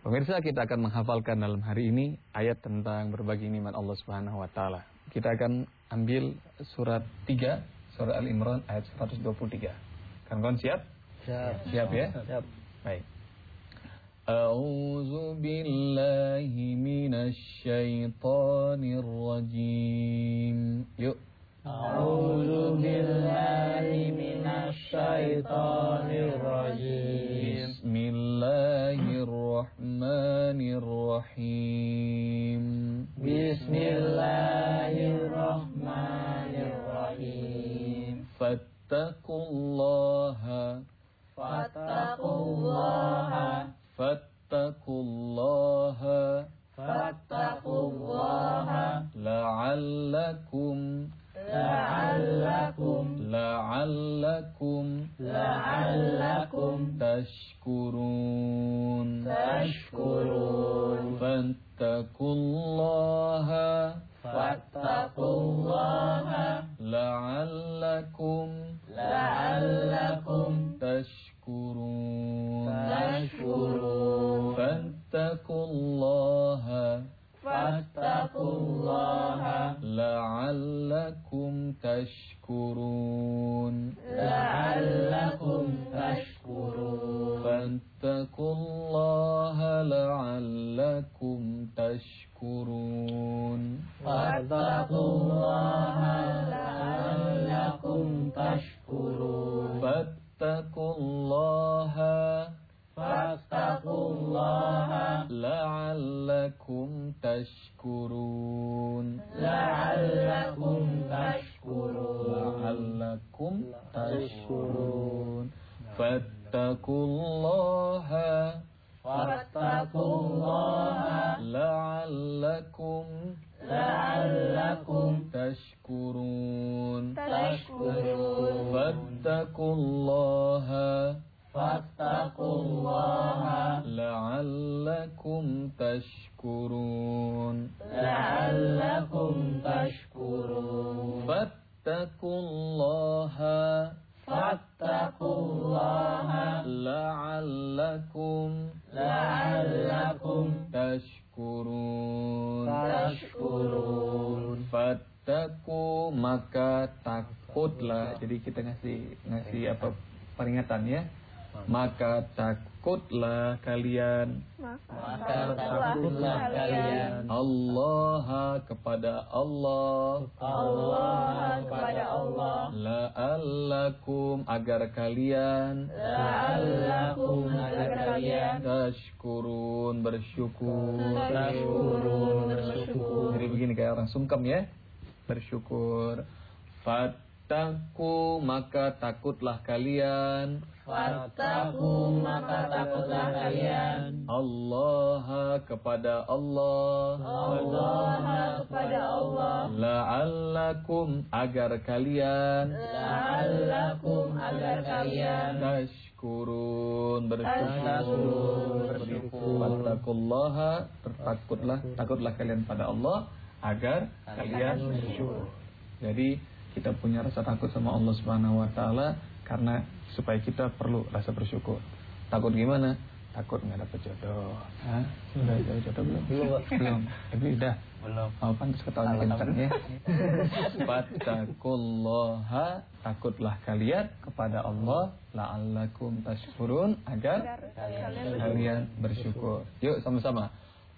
Pemirsa, kita akan menghafalkan dalam hari ini ayat tentang berbagi nikmat Allah Subhanahu wa taala. Kita akan ambil surat 3, surah Al-Imran ayat 123. Kawan-kawan siap? Siap. Siap ya? Siap. Baik. A'udzu billahi minasy syaithanir rajim. Yuk. A'udzu billahi minasy syaithanir rajim. Bismillahirrahmanirrahim. Bismillahirrahmanirrahim. Fattaqullaha Fattaqullaha Fattaqullaha Fattaqullaha La'allakum tashkurun Fattaqullaha La'allakum tashkurun Fattaqullaha La'allakum tashkurun Fattaqullaha La'allakum tashkurun Fattaqullaha La'allakum tashkurun Fattaqullaha La'allakum tashkurun Fattaqullaha La'allakum tashkurun Fattaku, maka takutlah. Jadi kita ngasih apa peringatan ya. Maka takutlah kalian Allah kepada Allah La'allakum agar kalian tashkurun bersyukur. Jadi begini kayak orang sungkem ya, bersyukur. Fattaku, maka takutlah kalian Allah kepada Allah La'allakum agar kalian tashkurun bersyukur. Fattaqullaha, takutlah kalian pada Allah agar kalian bersyukur. Jadi kita punya rasa takut sama Allah Subhanahu wa taala karena supaya kita perlu rasa bersyukur. Takut gimana? Takut nggak dapat jodoh. Udah dapat jodoh belum? Belum. Tapi udah. Belum. Oh, pantas ketawanya kencang ya. Fattaqullaha, takutlah kalian kepada Allah, la'allakum tashkurun, agar kalian bersyukur. Yuk sama-sama.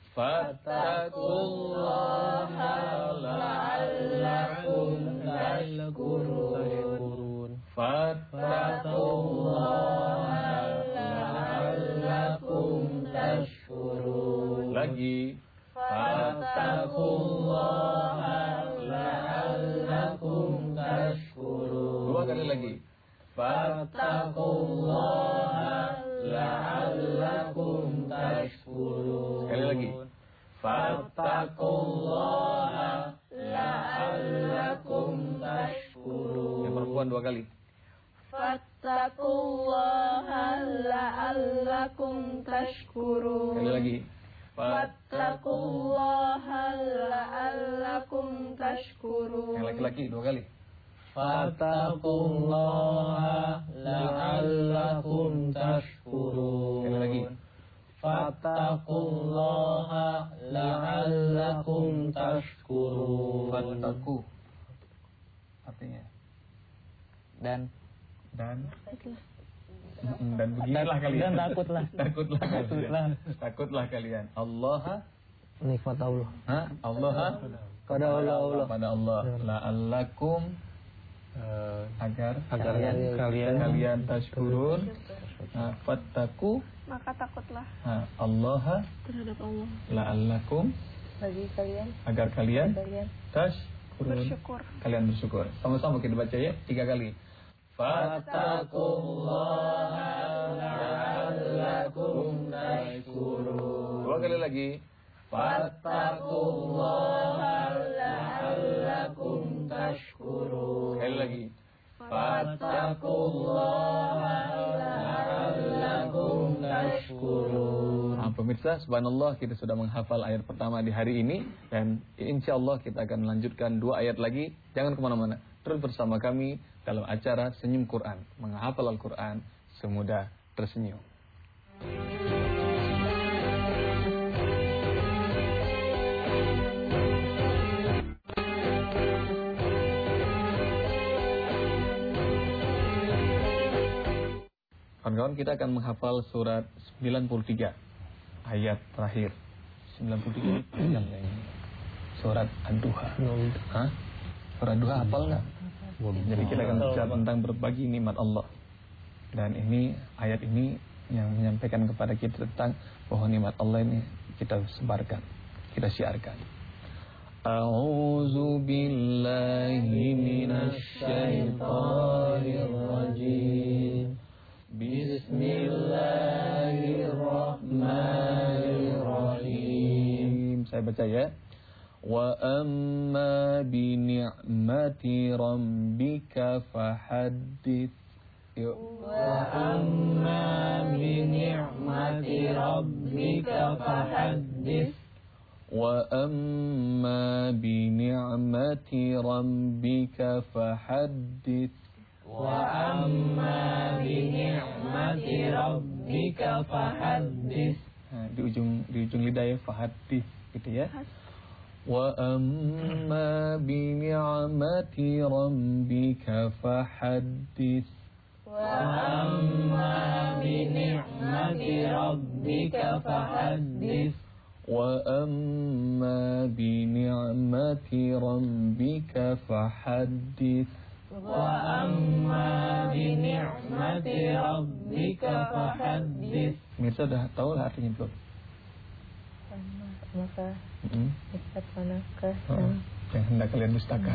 Fattaqullaha la'allakum tashkurun. Fattaqullaha la'allakum tashkurun. Lagi. Fattaqullaha la'allakum tashkurun. Dua kali lagi. Fattaqullaha la'allakum tashkurun. Sekali lagi. Fattaqullaha la'allakum tashkurun. Yang perempuan dua kali. Fattaqullaha la'allakum tashkurun. Sekali lagi. Fattaqullaha la'allakum tashkurun. Yang laki-laki dua kali. Fattaqullaha la'allakum tashkurun. Sekali lagi. Fattaqullaha Fattaqullaha la'allakum tashkurun. Fattaku artinya dan beginilah kalian. Dan takutlah. Takutlah kalian. Allah Nikmat Allah. Allah Pada Allah. pada Allah. La'allakum agar kalian tashkurun. Fattaku Maka takutlah Allah terhadap Allah. la'allakum Bagi kalian. agar kalian tashkurun. Bersyukur. Kalian bersyukur. Sama-sama kita baca ya 3 kali. Fattaqullaha la'allakum tashkurun. 2 kali lagi. Fattaqullaha la'allakum tashkurun. Sekali lagi. Fattaqullaha la'allakum tashkurun. Pemirsa, subhanallah, kita sudah menghafal ayat pertama di hari ini. Dan insyaallah kita akan melanjutkan 2 ayat lagi. Jangan kemana-mana, terus bersama kami dalam acara Senyum Quran, menghafal Al-Quran semudah tersenyum. Kawan-kawan, kita akan menghafal surat 93 ayat terakhir. 93 panjang ini. Surat Ad-Duha. Surat Ad-Duha hafal nggak? Jadi kita akan bicara tentang berbagi nikmat Allah. Dan ini ayat ini yang menyampaikan kepada kita tentang bahwa nikmat Allah ini kita sebarkan, kita siarkan. A'udzu billahi minasy syaithanir rajim. Bismillahirrahmanirrahim. Saya baca ya. Wa amma bi ni'mati rabbika fahaddits. Wa amma bi ni'mati rabbika fahaddits. Wa amma bi ni'mati rabbika fahaddits. Wa amma bi ni'mati rabbika fahaddits. Di ujung lidah ya, fahaddits gitu ya. Wa amma bi ni'mati rabbika fahaddits. Wa amma bi ni'mati rabbika fahaddits. Wa amma bi ni'mati rabbika fahaddits. Wa amma bi ni'mati rabbika fahaddits. Mirsa udah tahu lah artinya belum? Maka dekat manakah yang hendak kalian dustakan.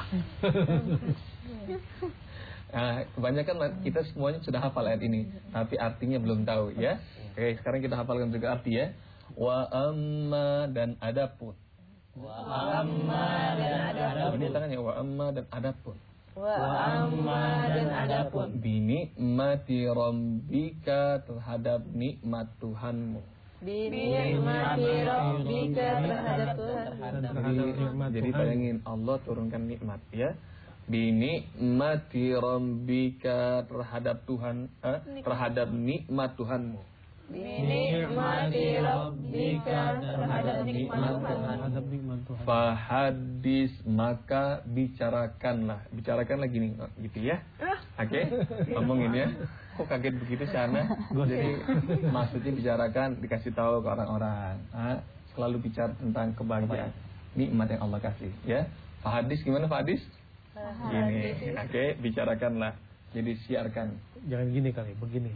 Kebanyakan kita semuanya sudah hafal ayat ini, tapi artinya belum tahu ya. Oke, sekarang kita hafalkan juga arti ya. Wa amma dan adapun. Wa amma dan adapun. Ini tangannya wa amma dan adapun. Wa amma dan adapun. Binikmati rabbika terhadap nikmat Tuhanmu. Binikmati rabbika terhadap Tuhan. Jadi bayangin Allah turunkan nikmat ya. Binikmati rabbika terhadap Tuhan, terhadap nikmat Tuhanmu. Binikmati rabbika terhadap nikmat Tuhan. Fahadis maka bicarakanlah gini gitu ya. Oke, ngomongin ya. Kok kaget begitu sana? Jadi maksudnya bicarakan, dikasih tahu ke orang-orang. Selalu bicara tentang kebahagiaan, nikmat yang Allah kasih ya. Fahadis gimana Fahadis? Gini, oke, bicarakanlah. Jadi siarkan. Jangan gini kali, begini.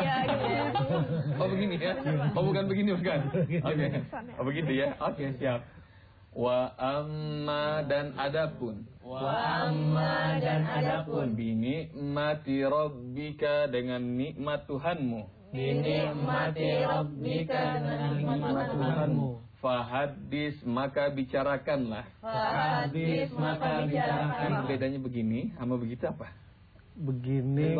Oh begini ya? Oh bukan begini bukan? Oke. Oh begitu ya? Oke siap. Wa amma dan adapun. Wa amma dan adapun. Binikmati rabbika dengan nikmat Tuhanmu. Binikmati rabbika dengan nikmat Tuhanmu. Fahadis maka bicarakanlah. Fahadis maka bicarakanlah. Bedanya begini sama begitu apa? Begini.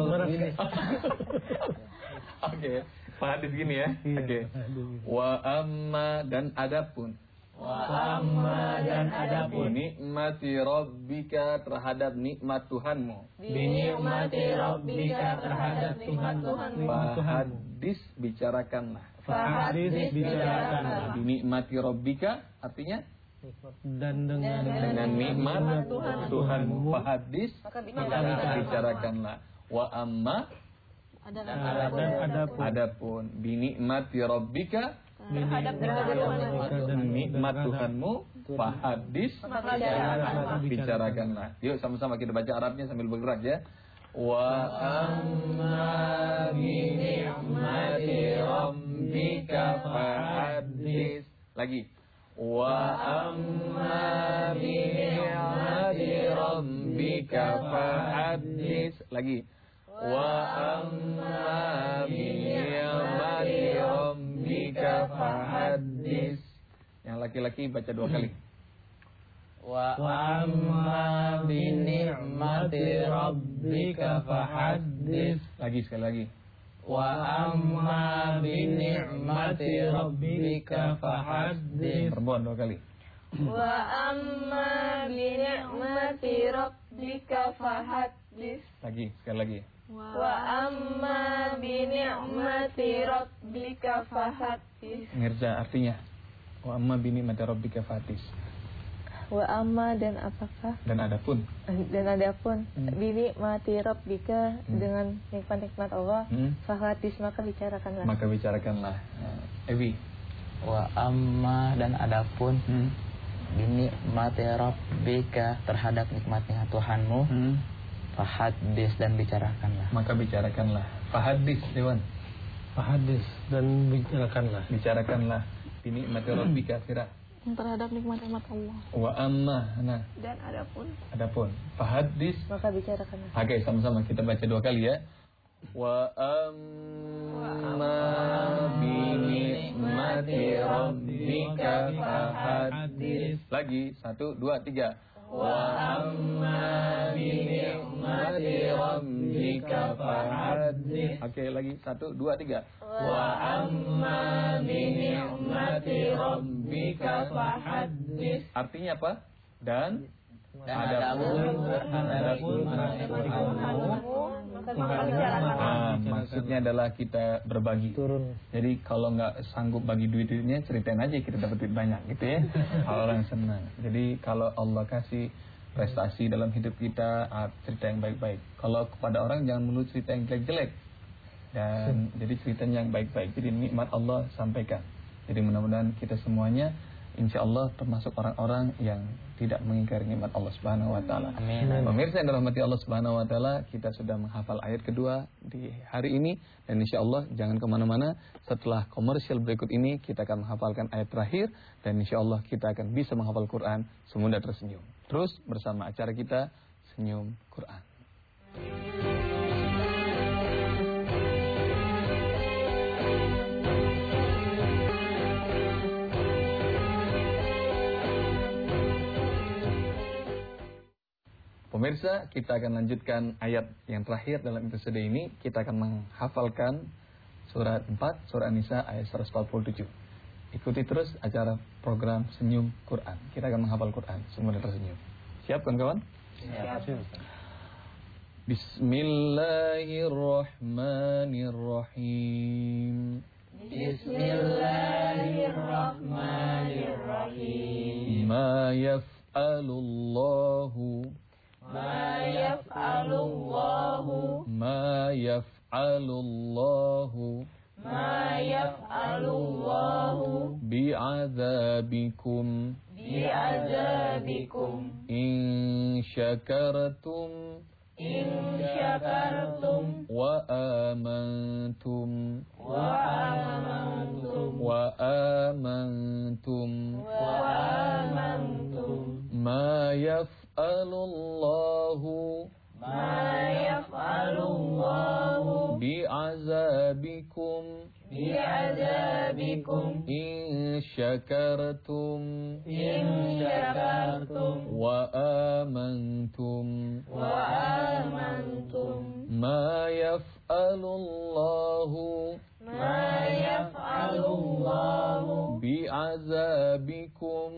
Oke, fahadis gini ya. Oke. Wa amma dan adapun. Wa amma dan adapun Binikmati rabbika terhadap nikmat Tuhanmu. binikmati rabbika terhadap nikmat Tuhanmu. Fahadis bicarakanlah. Fahadis bicarakanlah. Binikmati rabbika artinya Dan dengan nikmat Tuhanmu. Fahadis Maka bicarakanlah. Wa amma dan adapun adapun binikmati rabbika terhadap nikmat Tuhanmu. Fahadis maka bicarakanlah. Yuk sama-sama kita baca Arabnya sambil bergerak ya. Wa amma bi ni'mati rabbika fahadis. Lagi. Wa amma bi ni'mati rabbika fahadis. Lagi. Wa amma bi ni'mati rabbika fahadis. Yang laki-laki baca 2 kali. Wa amma bi ni'mati rabbika fahaddits. Lagi sekali lagi. Wa amma bi ni'mati rabbika fahaddits. Perempuan 2 kali. Wa amma bi ni'mati rabbika fahaddits. Lagi sekali lagi. Wa amma bi ni'mati rabbika fahaddits. Ngerja artinya. Wa amma bi ni'mati rabbika fahadis. Wa amma dan apakah Dan adapun. bini mati rabbika dengan nikmat-nikmat Allah fahaddits maka bicarakanlah. Maka bicarakanlah. Ewi. Wa amma dan adapun binikmati rabbika terhadap nikmatnya Tuhanmu fahaddits dan bicarakanlah. Maka bicarakanlah. Fahadis Dewan. Fahadis dan bicarakanlah. Bicarakanlah. Binikmati rabbika kira. Terhadap nikmat-nikmat Allah. Wa amma. Nah. Dan Adapun. Fahadis. maka bicarakanlah. Oke, sama-sama kita baca 2 kali ya. Wa amma bi ni'mati rabbika fahadis. Lagi 1 2 3. Wa amma bi ni'mati rabbika fahadis. Oke, lagi 1 2 3. Wa amma bi ni'mati rabbika fahadis. Artinya apa? Dan maksudnya adalah kita berbagi. Jadi kalau nggak sanggup bagi duitnya, ceritain aja kita dapat duit banyak gitu ya. Kalau orang senang. Jadi kalau Allah kasih prestasi dalam hidup kita, cerita yang baik-baik. Kalau kepada orang jangan melulu cerita yang jelek-jelek. Dan jadi ceritanya yang baik-baik. Jadi nikmat Allah sampaikan. Jadi mudah-mudahan kita semuanya insya Allah termasuk orang-orang yang tidak mengingkari nikmat Allah Subhanahu wa taala. Amin. Pemirsa yang dirahmati Allah Subhanahu wa taala, kita sudah menghafal ayat kedua di hari ini dan insya Allah jangan kemana-mana. Setelah komersial berikut ini kita akan menghafalkan ayat terakhir dan insya Allah kita akan bisa menghafal Quran semudah tersenyum. Terus bersama acara kita Senyum Quran. Pemirsa, kita akan lanjutkan ayat yang terakhir dalam episode ini. Kita akan menghafalkan surat 4, surah An-Nisa ayat 147. Ikuti terus acara program Senyum Quran. Kita akan menghafal Quran, semuanya tersenyum. Siap kawan-kawan? Siap. Bismillahirrahmanirrahim. Bismillahirrahmanirrahim. Ma yaf'alullahu Ma yaf'alullahu Ma yaf'alullahu ma yaf'alullahu bi'adzabikum bi'adzabikum in syakartum in syakartum wa amantum wa amantum wa amantum wa amantum ma yaf'alullahu ma yaf'alullahu bi'adzabikum bi'adzabikum in syakartum in syakartum wa amantum wa amantum ma yaf'alullahu ma yaf'alullahu bi'adzabikum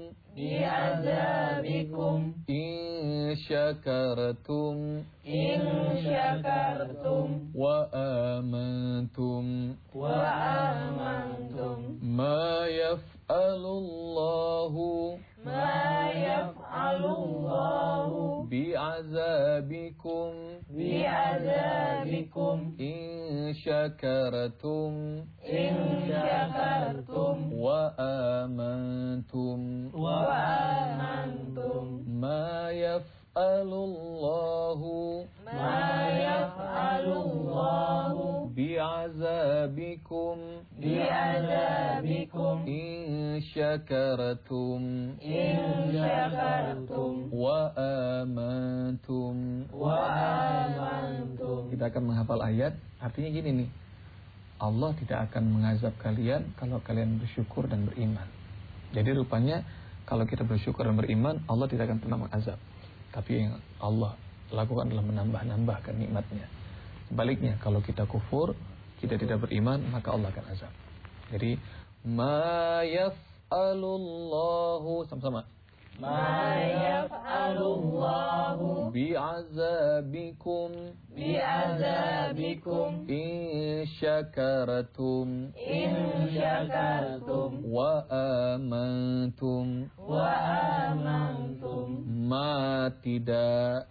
syakartum in syakartum wa amantum wa amantum ma yaf'alullahu ma yaf'alullahu bi'azabikum bi'azabikum in syakartum in syakartum wa amantum wa amantum ma yaf'alullahu ma yaf'alullahu bi'azabikum bi'azabikum in syakartum in syakartum wa amantum. wa amantum. Kita akan menghafal ayat. Artinya gini nih, Allah tidak akan mengazab kalian kalau kalian bersyukur dan beriman. Jadi rupanya kalau kita bersyukur dan beriman, Allah tidak akan pernah mengazab. Tapi yang Allah lakukan adalah menambah-nambahkan nikmatnya. Sebaliknya, kalau kita kufur, kita tidak beriman, maka Allah akan azab. Jadi ma yaf'alullahu, sama-sama, ma yaf'alullahu bi'azabikum bi'azabikum in syakartum in syakartum wa amantum. wa amantum. Ma tidak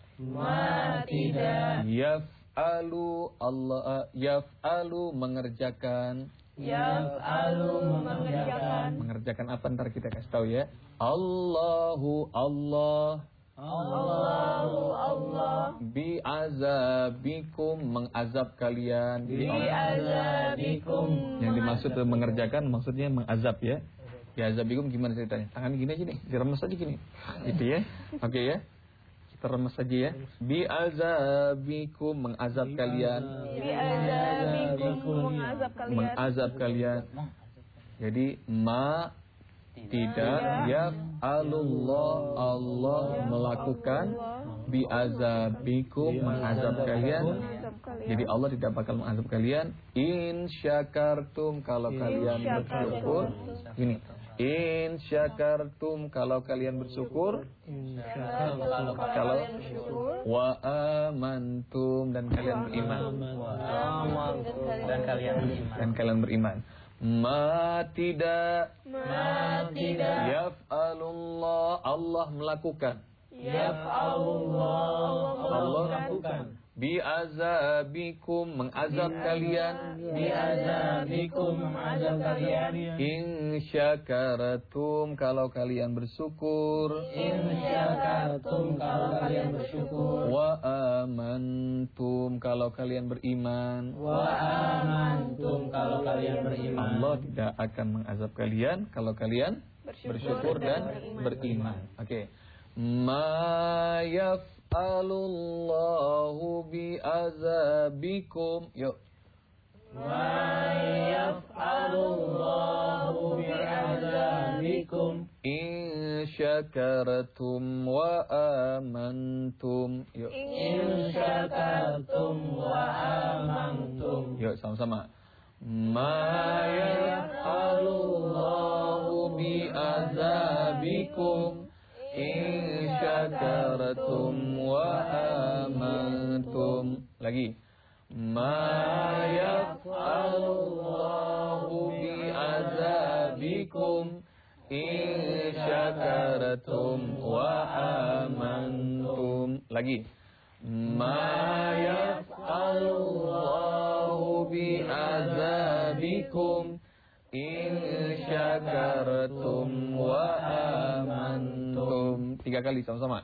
yaf'alu, Allah yaf'alu mengerjakan. Yaf'alu Mengerjakan apa, ntar kita kasih tahu ya. Allahu Allah bi'azabikum mengazab kalian. bi'azabikum. Yang dimaksud mengerjakan maksudnya mengazab ya. Bi'azabikum gimana ceritanya? Tangan gini aja nih, diremes aja gini. Gitu ya. Oke ya. Kita remes saja ya. Bi'azabikum mengazab kalian. bi'azabikum Mengazab kalian. Jadi ma tidak yaf'alullah, Allah melakukan bi'azabikum mengazab kalian. Jadi Allah tidak bakal mengazab kalian in syakartum kalau kalian bersyukur. Gini, in syakartum kalau kalian bersyukur, kalau wa amantum dan kalian beriman, dan kalian beriman. Ma tidak yaf'alullah, Allah melakukan. Allah melakukan. Bi'azabikum mengazab kalian. In syakaratum kalau kalian bersyukur. Wa amantum kalau kalian beriman. Allah tidak akan mengazab kalian kalau kalian bersyukur dan beriman. Oke. Ma yaf'alullahu bi'azabikum. Yuk. Ma yaf'alullahu bi'azabikum In syakaratum wa amantum. Yuk. in syakartum wa amantum. Yuk sama-sama. Ma yaf'alullahu bi'azabikum in syakaratum wa amantum. Lagi. Ma yaf'alullahu bi'azabikum in syakaratum wa amantum. Lagi. Ma yaf'alullahu bi'azabikum in syakaratum wa amantum. 3 kali sama-sama.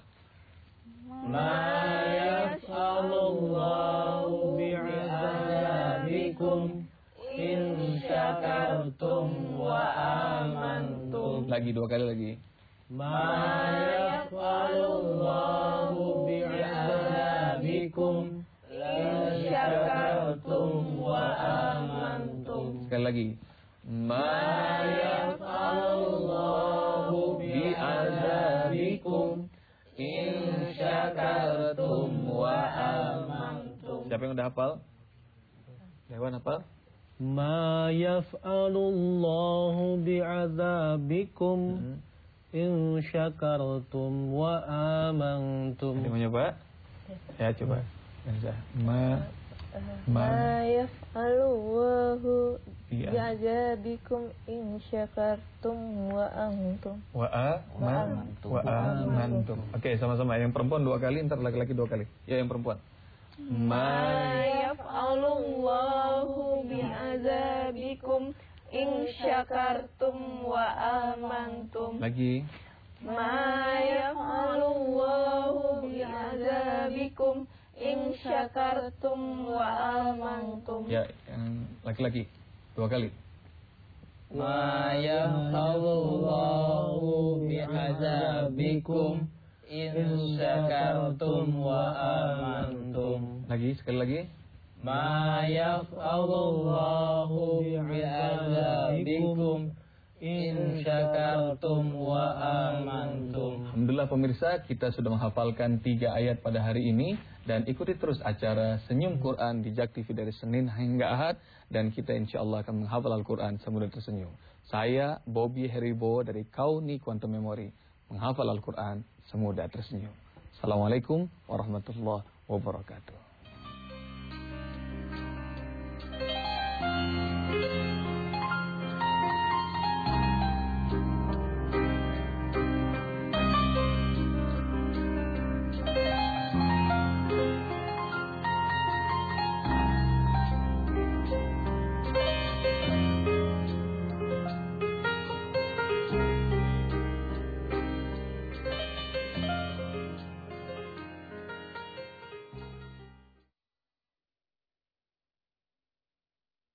Ma yaf'alullahu bi'azabikum in syakartum wa amantum. Lagi 2 kali lagi. Ma yaf'alullahu bi'azabikum in syakartum wa amantum. Sekali lagi. Ma yaf'alullahu bi'azabikum in syakaratum wa amantum. Siapa yang udah hafal? Dewan hafal? Ma yaf'alullahu bi'adzabikum in syakartum wa amantum. Ada mau nyoba? Ya coba. Ma yaf'alullahu Iya. bi'adzabikum in syakartum wa antum. Wa amantum. Oke, sama-sama. Yang perempuan 2 kali, ntar laki-laki 2 kali. Ya, yang perempuan. Ma yaf'alullahu bi'adzabikum in syakartum wa amantum. Lagi. Ma yaf'alullahu bi'adzabikum in syakartum wa amantum. Ya, yang laki-laki 2 kali. Ma yaf'alullahu bi'adzabikum in syakartum wa amantum. Lagi, sekali lagi. Ma yaf'alullahu bi'adzabikum in syakartum wa amantum. Alhamdulillah pemirsa, kita sudah menghafalkan 3 ayat pada hari ini. Dan ikuti terus acara Senyum Quran di JAK TV dari Senin hingga Ahad. Dan kita insya Allah akan menghafal Al-Quran semudah tersenyum. Saya Bobby Heribo dari Kauni Quantum Memory, menghafal Al-Quran semudah tersenyum. Assalamualaikum warahmatullahi wabarakatuh.